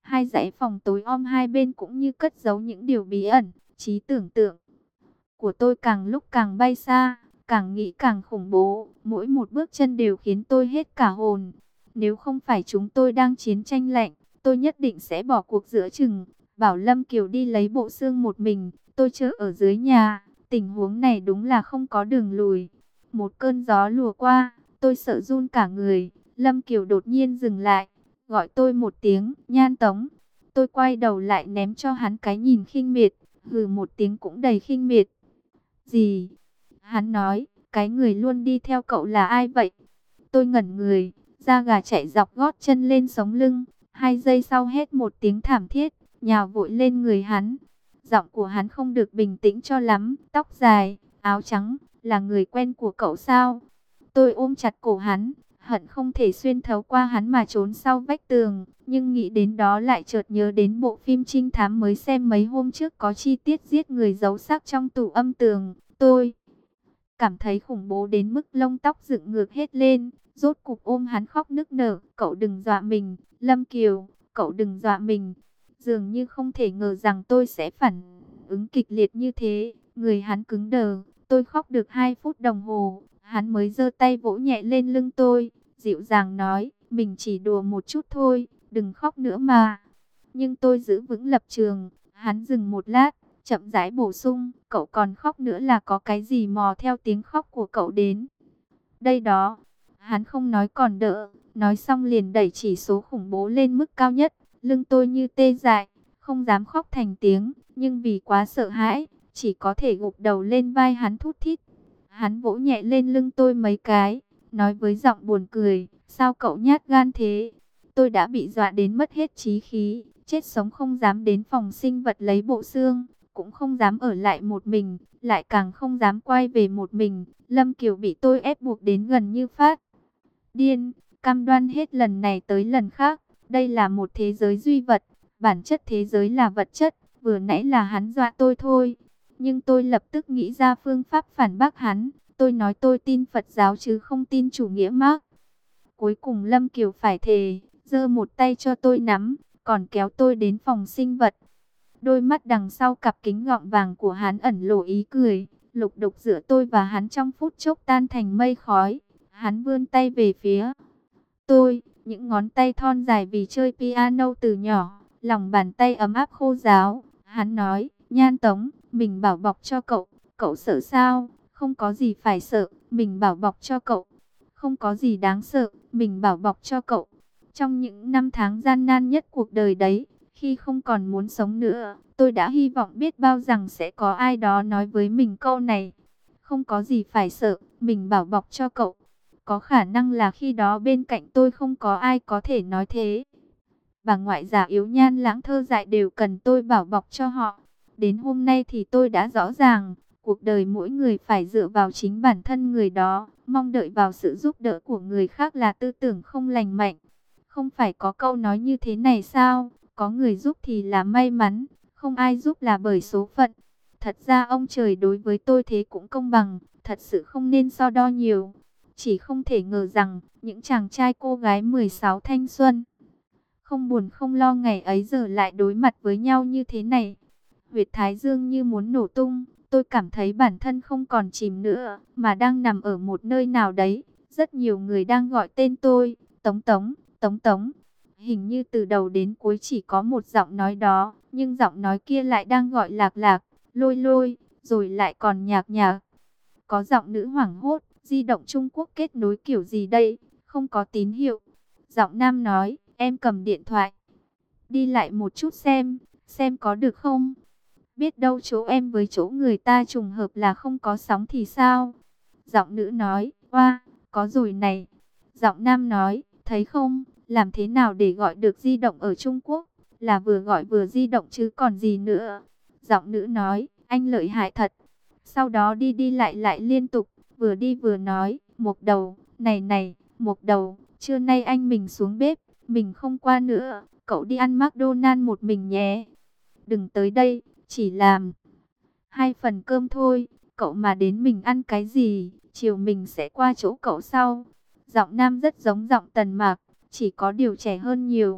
Hai dãy phòng tối om hai bên cũng như cất giấu những điều bí ẩn. Trí tưởng tượng của tôi càng lúc càng bay xa, càng nghĩ càng khủng bố. Mỗi một bước chân đều khiến tôi hết cả hồn. Nếu không phải chúng tôi đang chiến tranh lạnh, tôi nhất định sẽ bỏ cuộc giữa chừng, bảo Lâm Kiều đi lấy bộ xương một mình. Tôi chờ ở dưới nhà, tình huống này đúng là không có đường lùi. Một cơn gió lùa qua, tôi sợ run cả người. Lâm Kiều đột nhiên dừng lại, gọi tôi một tiếng, Nhan Tống. Tôi quay đầu lại ném cho hắn cái nhìn khinh miệt, hừ một tiếng cũng đầy khinh miệt. Gì? Hắn nói, cái người luôn đi theo cậu là ai vậy? Tôi ngẩn người, da gà chạy dọc gót chân lên sống lưng. Hai giây sau hét một tiếng thảm thiết, nhào vội lên người hắn. Giọng của hắn không được bình tĩnh cho lắm, tóc dài, áo trắng, là người quen của cậu sao? Tôi ôm chặt cổ hắn, hận không thể xuyên thấu qua hắn mà trốn sau vách tường. Nhưng nghĩ đến đó lại chợt nhớ đến bộ phim trinh thám mới xem mấy hôm trước có chi tiết giết người giấu xác trong tủ âm tường. Tôi cảm thấy khủng bố đến mức lông tóc dựng ngược hết lên, rốt cục ôm hắn khóc nức nở. Cậu đừng dọa mình, Lâm Kiều, cậu đừng dọa mình. Dường như không thể ngờ rằng tôi sẽ phản ứng kịch liệt như thế. Người hắn cứng đờ, tôi khóc được hai phút đồng hồ. Hắn mới giơ tay vỗ nhẹ lên lưng tôi, dịu dàng nói, mình chỉ đùa một chút thôi, đừng khóc nữa mà. Nhưng tôi giữ vững lập trường. Hắn dừng một lát, chậm rãi bổ sung, cậu còn khóc nữa là có cái gì mò theo tiếng khóc của cậu đến. Đây đó, hắn không nói còn đỡ, nói xong liền đẩy chỉ số khủng bố lên mức cao nhất. Lưng tôi như tê dại, không dám khóc thành tiếng, nhưng vì quá sợ hãi, chỉ có thể gục đầu lên vai hắn thút thít. Hắn vỗ nhẹ lên lưng tôi mấy cái, nói với giọng buồn cười, sao cậu nhát gan thế? Tôi đã bị dọa đến mất hết trí khí, chết sống không dám đến phòng sinh vật lấy bộ xương, cũng không dám ở lại một mình, lại càng không dám quay về một mình. Lâm Kiều bị tôi ép buộc đến gần như phát điên, cam đoan hết lần này tới lần khác. Đây là một thế giới duy vật, bản chất thế giới là vật chất, vừa nãy là hắn dọa tôi thôi. Nhưng tôi lập tức nghĩ ra phương pháp phản bác hắn. Tôi nói tôi tin Phật giáo chứ không tin chủ nghĩa Mác. Cuối cùng Lâm Kiều phải thề, giơ một tay cho tôi nắm, còn kéo tôi đến phòng sinh vật. Đôi mắt đằng sau cặp kính gọng vàng của hắn ẩn lộ ý cười, lục đục giữa tôi và hắn trong phút chốc tan thành mây khói. Hắn vươn tay về phía tôi, những ngón tay thon dài vì chơi piano từ nhỏ, lòng bàn tay ấm áp khô ráo. Hắn nói, Nhan Tống, mình bảo bọc cho cậu, cậu sợ sao? Không có gì phải sợ, mình bảo bọc cho cậu. Không có gì đáng sợ, mình bảo bọc cho cậu. Trong những năm tháng gian nan nhất cuộc đời đấy, khi không còn muốn sống nữa, tôi đã hy vọng biết bao rằng sẽ có ai đó nói với mình câu này. Không có gì phải sợ, mình bảo bọc cho cậu. Có khả năng là khi đó bên cạnh tôi không có ai có thể nói thế. Bà ngoại già yếu nhan lãng thơ dại đều cần tôi bảo bọc cho họ. Đến hôm nay thì tôi đã rõ ràng, cuộc đời mỗi người phải dựa vào chính bản thân người đó. Mong đợi vào sự giúp đỡ của người khác là tư tưởng không lành mạnh. Không phải có câu nói như thế này sao? Có người giúp thì là may mắn, không ai giúp là bởi số phận. Thật ra ông trời đối với tôi thế cũng công bằng, thật sự không nên so đo nhiều. Chỉ không thể ngờ rằng, những chàng trai cô gái mười sáu thanh xuân, không buồn không lo ngày ấy giờ lại đối mặt với nhau như thế này. Huyệt thái dương như muốn nổ tung, tôi cảm thấy bản thân không còn chìm nữa, mà đang nằm ở một nơi nào đấy. Rất nhiều người đang gọi tên tôi, Tống Tống, Tống Tống. Hình như từ đầu đến cuối chỉ có một giọng nói đó, nhưng giọng nói kia lại đang gọi Lạc Lạc, Lôi Lôi, rồi lại còn Nhạc Nhạc. Có giọng nữ hoảng hốt, di động Trung Quốc kết nối kiểu gì đây, không có tín hiệu. Giọng nam nói, em cầm điện thoại, đi lại một chút xem, xem có được không? Biết đâu chỗ em với chỗ người ta trùng hợp là không có sóng thì sao? Giọng nữ nói, oa, có rồi này. Giọng nam nói, thấy không, làm thế nào để gọi được di động ở Trung Quốc? Là vừa gọi vừa di động chứ còn gì nữa. Giọng nữ nói, anh lợi hại thật. Sau đó đi đi lại lại liên tục, vừa đi vừa nói, Mộc Đầu, này này, Mộc Đầu, trưa nay anh mình xuống bếp, mình không qua nữa, cậu đi ăn McDonald's một mình nhé. Đừng tới đây, chỉ làm hai phần cơm thôi, cậu mà đến mình ăn cái gì, chiều mình sẽ qua chỗ cậu sau. Giọng nam rất giống giọng Tần Mạc, chỉ có điều trẻ hơn nhiều.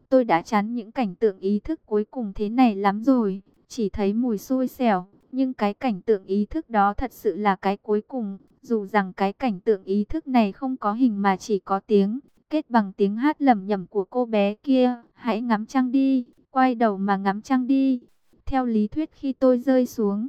Tôi đã chán những cảnh tượng ý thức cuối cùng thế này lắm rồi, chỉ thấy mùi xui xẻo, nhưng cái cảnh tượng ý thức đó thật sự là cái cuối cùng, dù rằng cái cảnh tượng ý thức này không có hình mà chỉ có tiếng, kết bằng tiếng hát lẩm nhẩm của cô bé kia, hãy ngắm trăng đi, quay đầu mà ngắm trăng đi. Theo lý thuyết khi tôi rơi xuống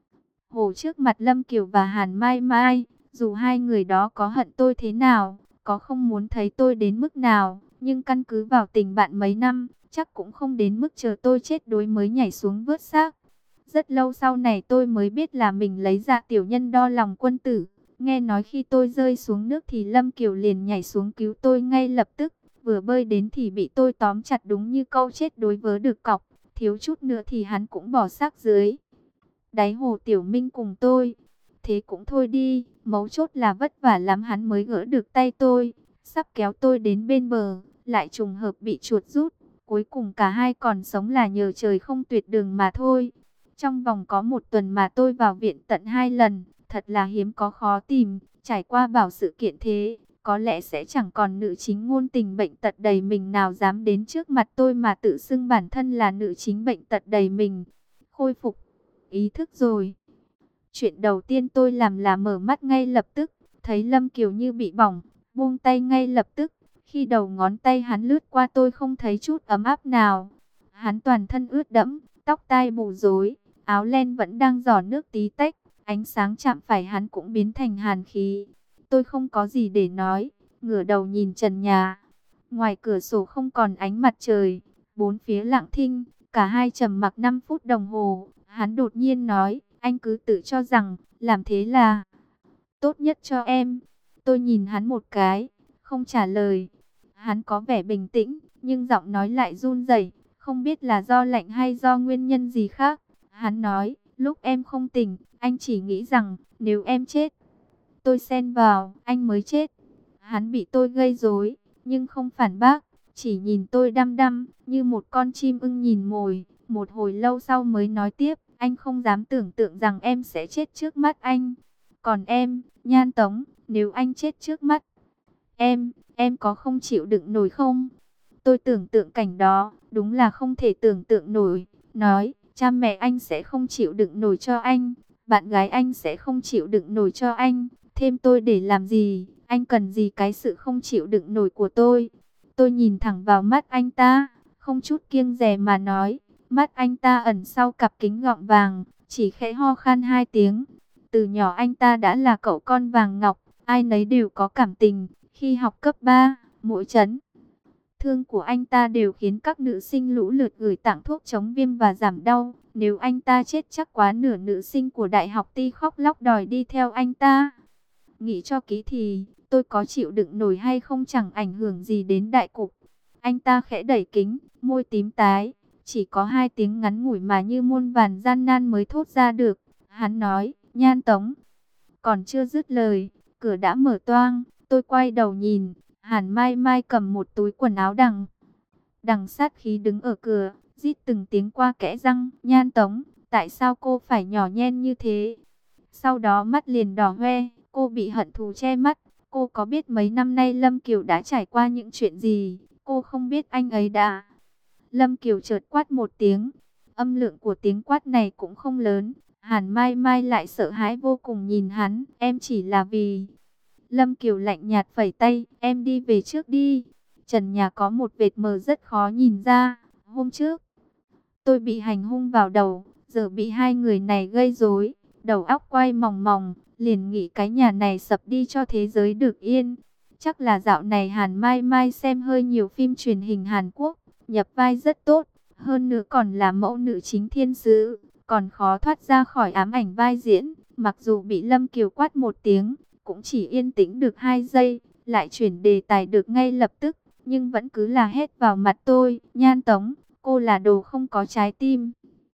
hồ trước mặt Lâm Kiều và Hàn Mai Mai, dù hai người đó có hận tôi thế nào, có không muốn thấy tôi đến mức nào, nhưng căn cứ vào tình bạn mấy năm, chắc cũng không đến mức chờ tôi chết đuối mới nhảy xuống vớt xác. Rất lâu sau này tôi mới biết là mình lấy dạ tiểu nhân đo lòng quân tử. Nghe nói khi tôi rơi xuống nước thì Lâm Kiều liền nhảy xuống cứu tôi ngay lập tức. Vừa bơi đến thì bị tôi tóm chặt đúng như câu chết đuối vớ được cọc. Thiếu chút nữa thì hắn cũng bỏ xác dưới đáy hồ Tiểu Minh cùng tôi. Thế cũng thôi đi, mấu chốt là vất vả lắm hắn mới gỡ được tay tôi. Sắp kéo tôi đến bên bờ, lại trùng hợp bị chuột rút. Cuối cùng cả hai còn sống là nhờ trời không tuyệt đường mà thôi. Trong vòng có một tuần mà tôi vào viện tận hai lần, thật là hiếm có khó tìm. Trải qua bảo sự kiện thế, có lẽ sẽ chẳng còn nữ chính ngôn tình bệnh tật đầy mình nào dám đến trước mặt tôi mà tự xưng bản thân là nữ chính bệnh tật đầy mình. Khôi phục ý thức rồi. Chuyện đầu tiên tôi làm là mở mắt ngay lập tức, thấy Lâm Kiều như bị bỏng, buông tay ngay lập tức. Khi đầu ngón tay hắn lướt qua tôi không thấy chút ấm áp nào. Hắn toàn thân ướt đẫm, tóc tai bù rối, áo len vẫn đang rỏ nước tí tách, ánh sáng chạm phải hắn cũng biến thành hàn khí. Tôi không có gì để nói, ngửa đầu nhìn trần nhà. Ngoài cửa sổ không còn ánh mặt trời, bốn phía lặng thinh, cả hai trầm mặc năm phút đồng hồ. Hắn đột nhiên nói, anh cứ tự cho rằng, làm thế là tốt nhất cho em. Tôi nhìn hắn một cái, không trả lời. Hắn có vẻ bình tĩnh, nhưng giọng nói lại run rẩy, không biết là do lạnh hay do nguyên nhân gì khác. Hắn nói, lúc em không tỉnh, anh chỉ nghĩ rằng, nếu em chết, tôi xen vào, anh mới chết. Hắn bị tôi gây rối, nhưng không phản bác, chỉ nhìn tôi đăm đăm, như một con chim ưng nhìn mồi. Một hồi lâu sau mới nói tiếp, anh không dám tưởng tượng rằng em sẽ chết trước mắt anh. Còn em, Nhan Tống, nếu anh chết trước mắt em, em có không chịu đựng nổi không? Tôi tưởng tượng cảnh đó, đúng là không thể tưởng tượng nổi. Nói, cha mẹ anh sẽ không chịu đựng nổi cho anh, bạn gái anh sẽ không chịu đựng nổi cho anh. Thêm tôi để làm gì? Anh cần gì cái sự không chịu đựng nổi của tôi? Tôi nhìn thẳng vào mắt anh ta, không chút kiêng dè mà nói. Mắt anh ta ẩn sau cặp kính gọng vàng, chỉ khẽ ho khan hai tiếng. Từ nhỏ anh ta đã là cậu con vàng ngọc, ai nấy đều có cảm tình. Khi học cấp ba, mỗi chấn thương của anh ta đều khiến các nữ sinh lũ lượt gửi tặng thuốc chống viêm và giảm đau. Nếu anh ta chết chắc quá nửa nữ sinh của đại học Ti khóc lóc đòi đi theo anh ta. Nghĩ cho kỹ thì, tôi có chịu đựng nổi hay không chẳng ảnh hưởng gì đến đại cục. Anh ta khẽ đẩy kính, môi tím tái. Chỉ có hai tiếng ngắn ngủi mà như muôn vàn gian nan mới thốt ra được. Hắn nói, Nhan Tống. Còn chưa dứt lời, cửa đã mở toang. Tôi quay đầu nhìn, Hàn Mai Mai cầm một túi quần áo đằng. Đằng sát khí đứng ở cửa, rít từng tiếng qua kẽ răng. Nhan Tống, tại sao cô phải nhỏ nhen như thế? Sau đó mắt liền đỏ hoe, cô bị hận thù che mắt. Cô có biết mấy năm nay Lâm Kiều đã trải qua những chuyện gì? Cô không biết anh ấy đã... Lâm Kiều chợt quát một tiếng. Âm lượng của tiếng quát này cũng không lớn. Hàn Mai Mai lại sợ hãi vô cùng nhìn hắn. Em chỉ là vì... Lâm Kiều lạnh nhạt phẩy tay. Em đi về trước đi. Trần nhà có một vệt mờ rất khó nhìn ra. Hôm trước, tôi bị hành hung vào đầu. Giờ bị hai người này gây rối. Đầu óc quay mòng mòng. Liền nghĩ cái nhà này sập đi cho thế giới được yên. Chắc là dạo này Hàn Mai Mai xem hơi nhiều phim truyền hình Hàn Quốc. Nhập vai rất tốt, hơn nữa còn là mẫu nữ chính thiên sứ, còn khó thoát ra khỏi ám ảnh vai diễn. Mặc dù bị Lâm Kiều quát một tiếng, cũng chỉ yên tĩnh được hai giây, lại chuyển đề tài được ngay lập tức, nhưng vẫn cứ là hét vào mặt tôi. Nhan Tống, cô là đồ không có trái tim.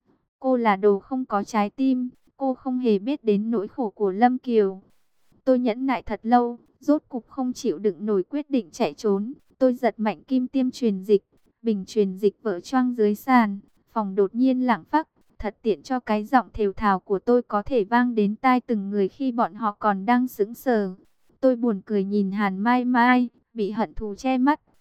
Cô là đồ không có trái tim, cô không hề biết đến nỗi khổ của Lâm Kiều. Tôi nhẫn nại thật lâu, rốt cục không chịu đựng nổi quyết định chạy trốn. Tôi giật mạnh kim tiêm truyền dịch. Bình truyền dịch vỡ choang dưới sàn, phòng đột nhiên lặng phắc, thật tiện cho cái giọng thều thào của tôi có thể vang đến tai từng người khi bọn họ còn đang sững sờ. Tôi buồn cười nhìn Hàn Mai Mai, bị hận thù che mắt.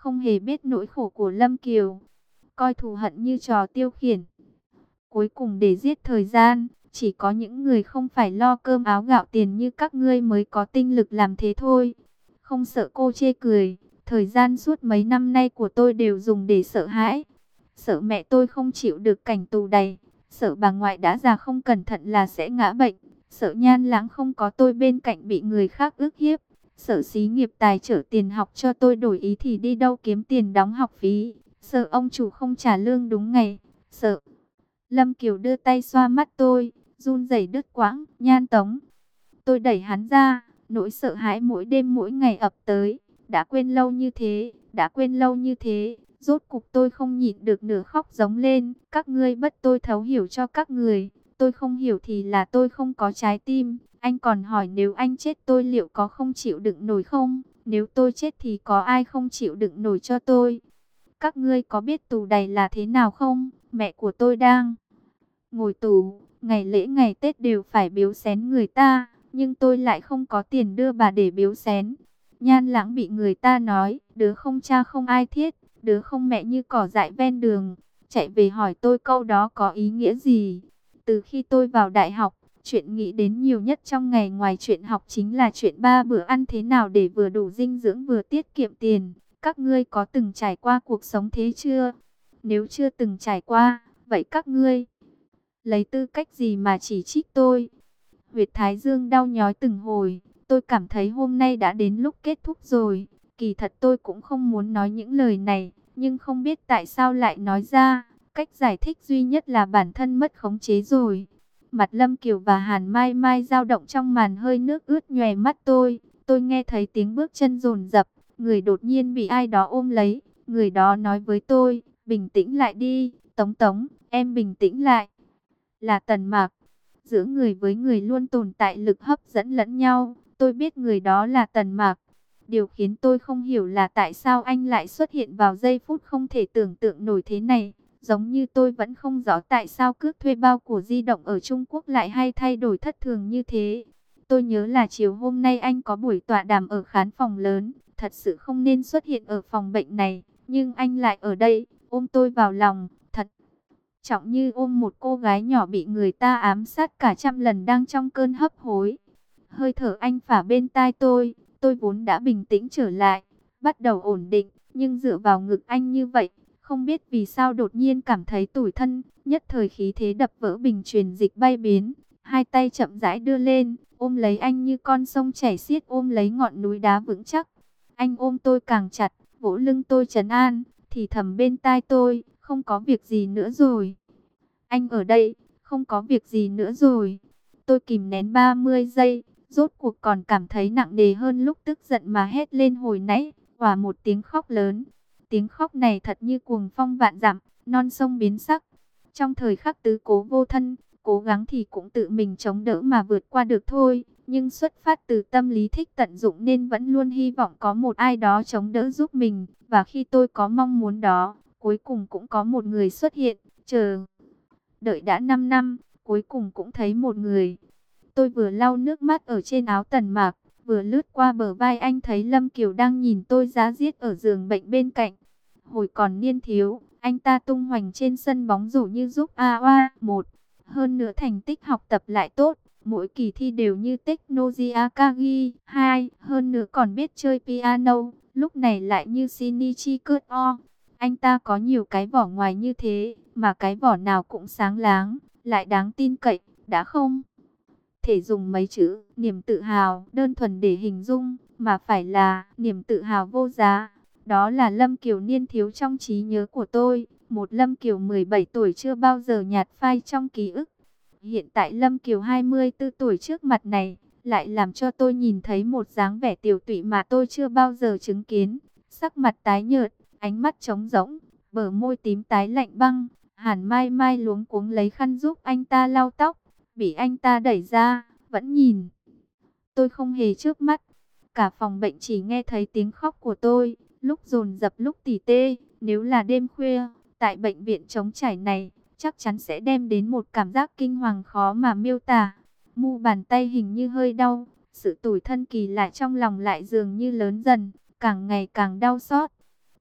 không hề biết nỗi khổ của Lâm Kiều, coi thù hận như trò tiêu khiển. Cuối cùng để giết thời gian, chỉ có những người không phải lo cơm áo gạo tiền như các ngươi mới có tinh lực làm thế thôi. Không sợ cô chê cười, thời gian suốt mấy năm nay của tôi đều dùng để sợ hãi. Sợ mẹ tôi không chịu được cảnh tù đầy, sợ bà ngoại đã già không cẩn thận là sẽ ngã bệnh, sợ Nhan Lãng không có tôi bên cạnh bị người khác ức hiếp, sợ xí nghiệp tài trở tiền học cho tôi đổi ý thì đi đâu kiếm tiền đóng học phí, sợ ông chủ không trả lương đúng ngày, sợ... Lâm Kiều đưa tay xoa mắt tôi, run rẩy đứt quãng. Nhan Tống. Tôi đẩy hắn ra, nỗi sợ hãi mỗi đêm mỗi ngày ập tới. Đã quên lâu như thế, đã quên lâu như thế. Rốt cục tôi không nhịn được nửa khóc giống lên. Các ngươi bất tôi thấu hiểu cho các người. Tôi không hiểu thì là tôi không có trái tim. Anh còn hỏi nếu anh chết tôi liệu có không chịu đựng nổi không? Nếu tôi chết thì có ai không chịu đựng nổi cho tôi? Các ngươi có biết tù đầy là thế nào không? Mẹ của tôi đang ngồi tù, ngày lễ ngày Tết đều phải biếu xén người ta, nhưng tôi lại không có tiền đưa bà để biếu xén. Nhan Lãng bị người ta nói, đứa không cha không ai thiết, đứa không mẹ như cỏ dại ven đường, chạy về hỏi tôi câu đó có ý nghĩa gì. Từ khi tôi vào đại học, chuyện nghĩ đến nhiều nhất trong ngày ngoài chuyện học chính là chuyện ba bữa ăn thế nào để vừa đủ dinh dưỡng vừa tiết kiệm tiền. Các ngươi có từng trải qua cuộc sống thế chưa? Nếu chưa từng trải qua, vậy các ngươi lấy tư cách gì mà chỉ trích tôi? Huyệt thái dương đau nhói từng hồi, tôi cảm thấy hôm nay đã đến lúc kết thúc rồi. Kỳ thật tôi cũng không muốn nói những lời này, nhưng không biết tại sao lại nói ra. Cách giải thích duy nhất là bản thân mất khống chế rồi. Mặt Lâm Kiều và Hàn Mai Mai dao động trong màn hơi nước ướt nhòe mắt tôi. Tôi nghe thấy tiếng bước chân dồn dập, người đột nhiên bị ai đó ôm lấy. Người đó nói với tôi, bình tĩnh lại đi, Tống Tống, em bình tĩnh lại. Là Tần Mạc. Giữa người với người luôn tồn tại lực hấp dẫn lẫn nhau. Tôi biết người đó là Tần Mạc. Điều khiến tôi không hiểu là tại sao anh lại xuất hiện vào giây phút không thể tưởng tượng nổi thế này. Giống như tôi vẫn không rõ tại sao cước thuê bao của di động ở Trung Quốc lại hay thay đổi thất thường như thế. Tôi nhớ là chiều hôm nay anh có buổi tọa đàm ở khán phòng lớn. Thật sự không nên xuất hiện ở phòng bệnh này. Nhưng anh lại ở đây, ôm tôi vào lòng. Thật trọng như ôm một cô gái nhỏ bị người ta ám sát cả trăm lần đang trong cơn hấp hối. Hơi thở anh phả bên tai tôi, tôi vốn đã bình tĩnh trở lại, bắt đầu ổn định, nhưng dựa vào ngực anh như vậy, không biết vì sao đột nhiên cảm thấy tủi thân, nhất thời khí thế đập vỡ bình truyền dịch bay biến, hai tay chậm rãi đưa lên, ôm lấy anh như con sông chảy xiết ôm lấy ngọn núi đá vững chắc. Anh ôm tôi càng chặt, vỗ lưng tôi trấn an, thì thầm bên tai tôi, không có việc gì nữa rồi. Anh ở đây, không có việc gì nữa rồi. Tôi kìm nén ba mươi giây, rốt cuộc còn cảm thấy nặng nề hơn lúc tức giận mà hét lên hồi nãy, và một tiếng khóc lớn. Tiếng khóc này thật như cuồng phong vạn dặm, non sông biến sắc. Trong thời khắc tứ cố vô thân, cố gắng thì cũng tự mình chống đỡ mà vượt qua được thôi. Nhưng xuất phát từ tâm lý thích tận dụng nên vẫn luôn hy vọng có một ai đó chống đỡ giúp mình. Và khi tôi có mong muốn đó, cuối cùng cũng có một người xuất hiện, chờ. Đợi đã năm năm, cuối cùng cũng thấy một người. Tôi vừa lau nước mắt ở trên áo Tần Mạc, vừa lướt qua bờ vai anh thấy Lâm Kiều đang nhìn tôi giá diết ở giường bệnh bên cạnh. Hồi còn niên thiếu, anh ta tung hoành trên sân bóng rổ như giúp a oa một. Hơn nữa thành tích học tập lại tốt, mỗi kỳ thi đều như Technogia Kagi hai. Hơn nữa còn biết chơi piano, lúc này lại như Shinichi Kuto. Anh ta có nhiều cái vỏ ngoài như thế, mà cái vỏ nào cũng sáng láng, lại đáng tin cậy, đã không thể dùng mấy chữ niềm tự hào đơn thuần để hình dung, mà phải là niềm tự hào vô giá. Đó là Lâm Kiều niên thiếu trong trí nhớ của tôi, một Lâm Kiều mười bảy tuổi chưa bao giờ nhạt phai trong ký ức. Hiện tại Lâm Kiều hai mươi tư tuổi trước mặt này, lại làm cho tôi nhìn thấy một dáng vẻ tiều tụy mà tôi chưa bao giờ chứng kiến. Sắc mặt tái nhợt, ánh mắt trống rỗng, bờ môi tím tái lạnh băng. Hàn Mai Mai luống cuống lấy khăn giúp anh ta lau tóc, bị anh ta đẩy ra, vẫn nhìn. Tôi không hề chớp mắt, cả phòng bệnh chỉ nghe thấy tiếng khóc của tôi, lúc dồn dập lúc tỉ tê. Nếu là đêm khuya, tại bệnh viện trống trải này, chắc chắn sẽ đem đến một cảm giác kinh hoàng khó mà miêu tả. Mu bàn tay hình như hơi đau, sự tủi thân kỳ lạ trong lòng lại dường như lớn dần, càng ngày càng đau xót.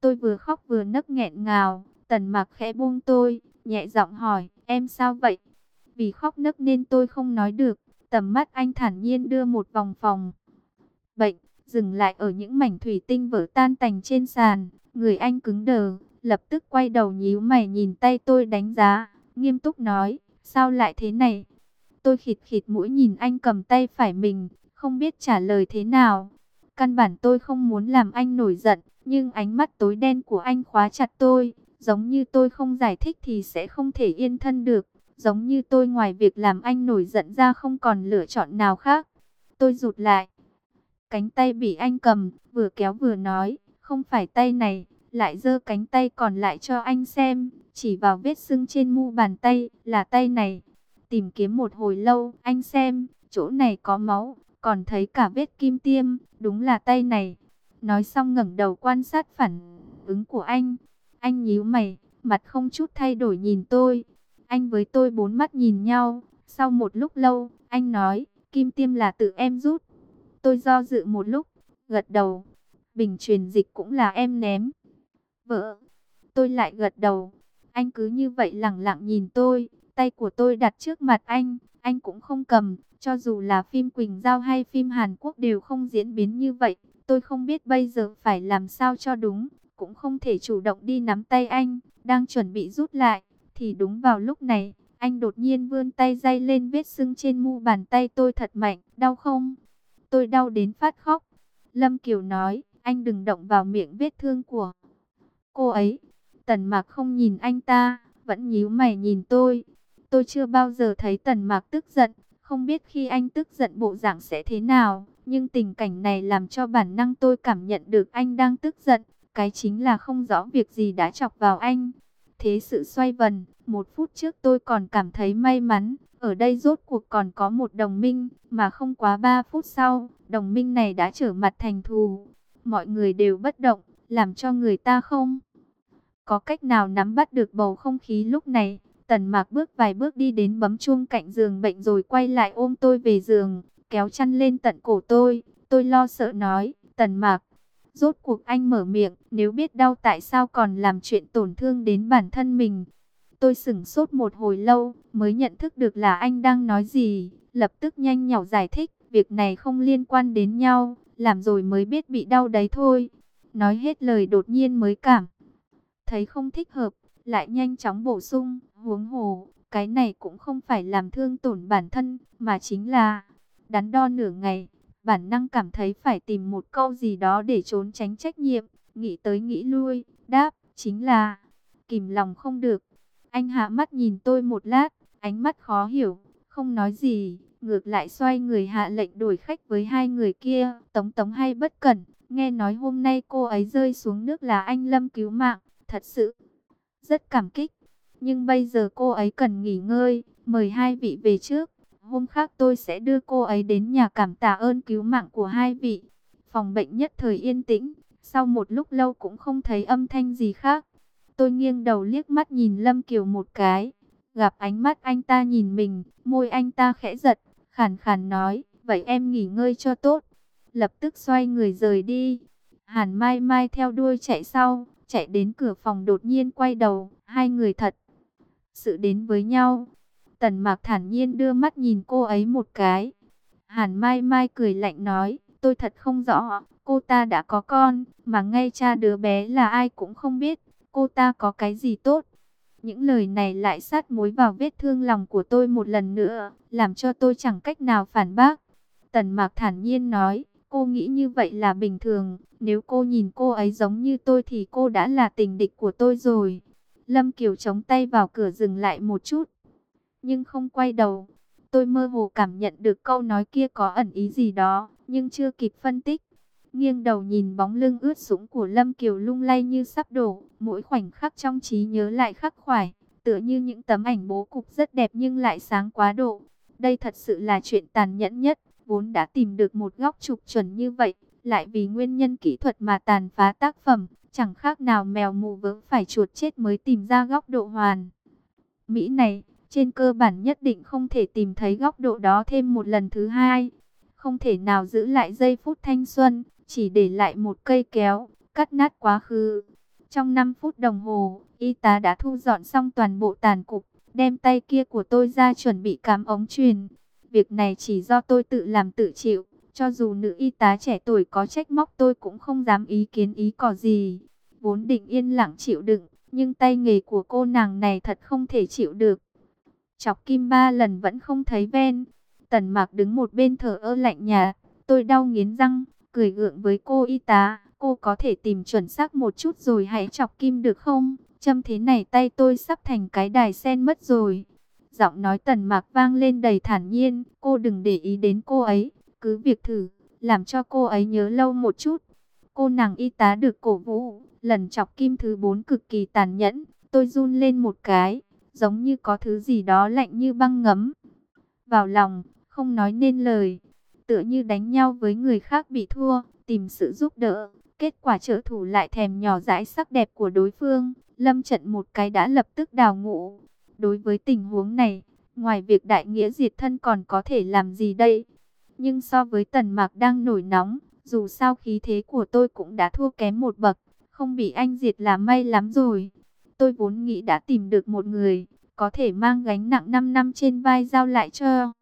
Tôi vừa khóc vừa nấc nghẹn ngào. Tần Mạc khẽ buông tôi, nhẹ giọng hỏi, em sao vậy? Vì khóc nấc nên tôi không nói được. Tầm mắt anh thản nhiên đưa một vòng phòng bệnh, dừng lại ở những mảnh thủy tinh vỡ tan tành trên sàn. Người anh cứng đờ, lập tức quay đầu nhíu mày nhìn tay tôi đánh giá, nghiêm túc nói, sao lại thế này? Tôi khịt khịt mũi nhìn anh cầm tay phải mình, không biết trả lời thế nào. Căn bản tôi không muốn làm anh nổi giận, nhưng ánh mắt tối đen của anh khóa chặt tôi, giống như tôi không giải thích thì sẽ không thể yên thân được, giống như tôi ngoài việc làm anh nổi giận ra không còn lựa chọn nào khác. Tôi rụt lại cánh tay bị anh cầm, vừa kéo vừa nói, không phải tay này, lại giơ cánh tay còn lại cho anh xem, chỉ vào vết sưng trên mu bàn tay, là tay này. Tìm kiếm một hồi lâu, anh xem, chỗ này có máu, còn thấy cả vết kim tiêm, đúng là tay này. Nói xong ngẩng đầu quan sát phản ứng của anh. Anh nhíu mày, mặt không chút thay đổi nhìn tôi. Anh với tôi bốn mắt nhìn nhau, sau một lúc lâu, anh nói, kim tiêm là tự em rút. Tôi do dự một lúc, gật đầu. Bình truyền dịch cũng là em ném. Vợ, tôi lại gật đầu. Anh cứ như vậy lẳng lặng nhìn tôi. Tay của tôi đặt trước mặt anh, anh cũng không cầm. Cho dù là phim Quỳnh Giao hay phim Hàn Quốc đều không diễn biến như vậy. Tôi không biết bây giờ phải làm sao cho đúng. Cũng không thể chủ động đi nắm tay anh. Đang chuẩn bị rút lại. Thì đúng vào lúc này, anh đột nhiên vươn tay day lên vết sưng trên mu bàn tay tôi thật mạnh. Đau không? Tôi đau đến phát khóc. Lâm Kiều nói, anh đừng động vào miệng vết thương của cô ấy. Tần Mạc không nhìn anh ta, vẫn nhíu mày nhìn tôi. Tôi chưa bao giờ thấy Tần Mạc tức giận, không biết khi anh tức giận bộ dạng sẽ thế nào. Nhưng tình cảnh này làm cho bản năng tôi cảm nhận được anh đang tức giận. Cái chính là không rõ việc gì đã chọc vào anh. Thế sự xoay vần, một phút trước tôi còn cảm thấy may mắn. Ở đây rốt cuộc còn có một đồng minh, mà không quá ba phút sau, đồng minh này đã trở mặt thành thù. Mọi người đều bất động, làm cho người ta không có cách nào nắm bắt được bầu không khí lúc này. Tần Mạc bước vài bước đi đến bấm chuông cạnh giường bệnh rồi quay lại ôm tôi về giường, kéo chăn lên tận cổ tôi. Tôi lo sợ nói, Tần Mạc, rốt cuộc anh mở miệng, nếu biết đau tại sao còn làm chuyện tổn thương đến bản thân mình. Tôi sửng sốt một hồi lâu, mới nhận thức được là anh đang nói gì, lập tức nhanh nhảu giải thích, việc này không liên quan đến nhau, làm rồi mới biết bị đau đấy thôi. Nói hết lời đột nhiên mới cảm thấy không thích hợp, lại nhanh chóng bổ sung, huống hồ, cái này cũng không phải làm thương tổn bản thân, mà chính là đắn đo nửa ngày, bản năng cảm thấy phải tìm một câu gì đó để trốn tránh trách nhiệm, nghĩ tới nghĩ lui, đáp, chính là kìm lòng không được. Anh hạ mắt nhìn tôi một lát, ánh mắt khó hiểu, không nói gì, ngược lại xoay người hạ lệnh đổi khách với hai người kia. Tống Tống hay bất cẩn, nghe nói hôm nay cô ấy rơi xuống nước là anh Lâm cứu mạng, thật sự rất cảm kích. Nhưng bây giờ cô ấy cần nghỉ ngơi, mời hai vị về trước. Hôm khác tôi sẽ đưa cô ấy đến nhà cảm tạ ơn cứu mạng của hai vị. Phòng bệnh nhất thời yên tĩnh, sau một lúc lâu cũng không thấy âm thanh gì khác. Tôi nghiêng đầu liếc mắt nhìn Lâm Kiều một cái, gặp ánh mắt anh ta nhìn mình, môi anh ta khẽ giật, khàn khàn nói, vậy em nghỉ ngơi cho tốt. Lập tức xoay người rời đi. Hàn Mai Mai theo đuôi chạy sau, chạy đến cửa phòng đột nhiên quay đầu, hai người thật sự đến với nhau. Tần Mạc thản nhiên đưa mắt nhìn cô ấy một cái. Hàn Mai Mai cười lạnh nói, tôi thật không rõ, cô ta đã có con, mà ngay cha đứa bé là ai cũng không biết. Cô ta có cái gì tốt? Những lời này lại sát muối vào vết thương lòng của tôi một lần nữa, làm cho tôi chẳng cách nào phản bác. Tần Mạc thản nhiên nói, cô nghĩ như vậy là bình thường. Nếu cô nhìn cô ấy giống như tôi thì cô đã là tình địch của tôi rồi. Lâm Kiều chống tay vào cửa dừng lại một chút, nhưng không quay đầu. Tôi mơ hồ cảm nhận được câu nói kia có ẩn ý gì đó, nhưng chưa kịp phân tích. Nghiêng đầu nhìn bóng lưng ướt sũng của Lâm Kiều lung lay như sắp đổ, mỗi khoảnh khắc trong trí nhớ lại khắc khoải, tựa như những tấm ảnh bố cục rất đẹp nhưng lại sáng quá độ. Đây thật sự là chuyện tàn nhẫn nhất, vốn đã tìm được một góc chụp chuẩn như vậy, lại vì nguyên nhân kỹ thuật mà tàn phá tác phẩm, chẳng khác nào mèo mù vớ phải chuột chết mới tìm ra góc độ hoàn mỹ này. Trên cơ bản nhất định không thể tìm thấy góc độ đó thêm một lần thứ hai. Không thể nào giữ lại giây phút thanh xuân, chỉ để lại một cây kéo, cắt nát quá khứ. Trong năm phút đồng hồ, y tá đã thu dọn xong toàn bộ tàn cục, đem tay kia của tôi ra chuẩn bị cắm ống truyền. Việc này chỉ do tôi tự làm tự chịu, cho dù nữ y tá trẻ tuổi có trách móc tôi cũng không dám ý kiến ý cò gì. Vốn định yên lặng chịu đựng, nhưng tay nghề của cô nàng này thật không thể chịu được. Chọc kim ba lần vẫn không thấy ven. Tần Mạc đứng một bên thở ơ lạnh nhạt. Tôi đau nghiến răng, cười gượng với cô y tá. Cô có thể tìm chuẩn xác một chút rồi hãy chọc kim được không? Châm thế này tay tôi sắp thành cái đài sen mất rồi. Giọng nói Tần Mạc vang lên đầy thản nhiên. Cô đừng để ý đến cô ấy, cứ việc thử, làm cho cô ấy nhớ lâu một chút. Cô nàng y tá được cổ vũ. Lần chọc kim thứ bốn cực kỳ tàn nhẫn. Tôi run lên một cái, giống như có thứ gì đó lạnh như băng ngấm vào lòng, không nói nên lời. Tựa như đánh nhau với người khác bị thua, tìm sự giúp đỡ. Kết quả trợ thủ lại thèm nhỏ dãi sắc đẹp của đối phương. Lâm trận một cái đã lập tức đào ngũ. Đối với tình huống này, ngoài việc đại nghĩa diệt thân còn có thể làm gì đây? Nhưng so với Tần Mạc đang nổi nóng, dù sao khí thế của tôi cũng đã thua kém một bậc. Không bị anh diệt là may lắm rồi. Tôi vốn nghĩ đã tìm được một người có thể mang gánh nặng năm năm trên vai giao lại cho